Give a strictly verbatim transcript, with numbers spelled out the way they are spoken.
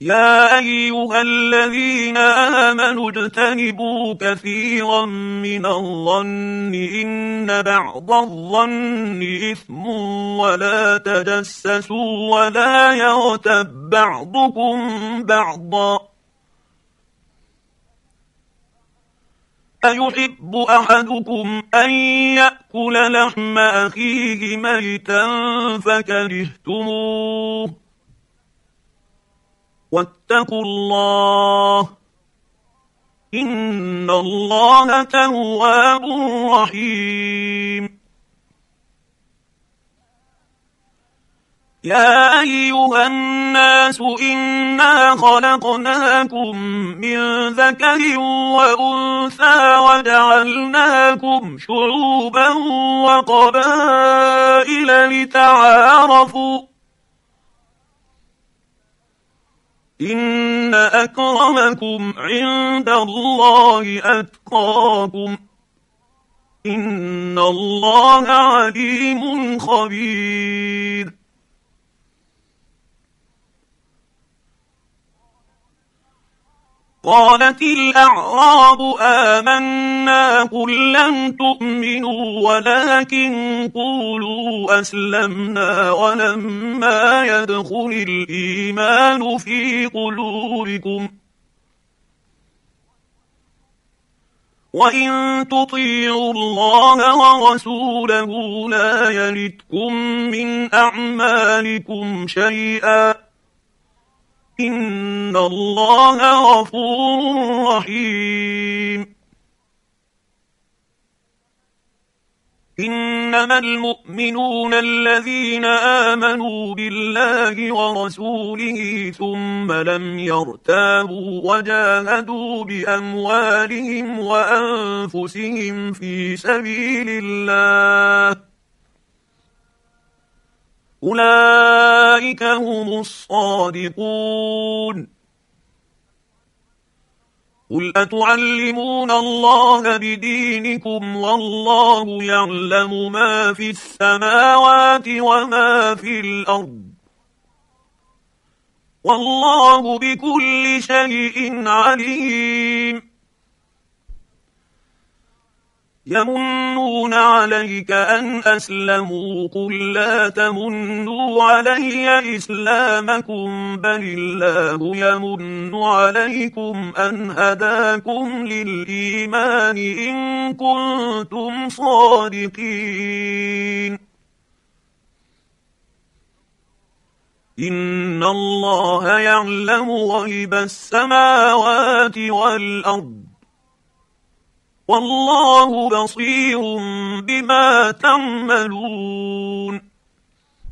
يا أيها الذين آمنوا اجتنبوا كثيرا من الظن إن بعض الظن إثم ولا تجسسوا ولا يغتب بعضكم بعضا أيحب أحدكم أن يأكل لحم أخيه ميتا فكرهتموه واتقوا الله إن الله تواب رحيم. يا أيها الناس إنا خلقناكم من ذكر وأنثى وجعلناكم شعوبا وقبائل لتعارفوا إن أكرمكم عند الله أتقاكم إن الله عليم خبير. قالت الأعراب آمنا قل لم تؤمنوا ولكن قولوا أسلمنا ولما يدخل الإيمان في قلوبكم وإن تطيعوا الله ورسوله لا يلتكم من أعمالكم شيئا إن الله غفور رحيم. إنما المؤمنون الذين آمنوا بالله ورسوله ثم لم يرتابوا وجاهدوا بأموالهم وأنفسهم في سبيل الله أولئك هم الصادقون. قل أتعلمون الله بدينكم والله يعلم ما في السماوات وما في الأرض والله بكل شيء عليم. يمنون عليك أن أسلموا قل لا تمنوا علي إسلامكم بل الله يمن عليكم أن هداكم للإيمان إن كنتم صادقين. إن الله يعلم غيب السماوات والأرض والله بصير بما تعملون.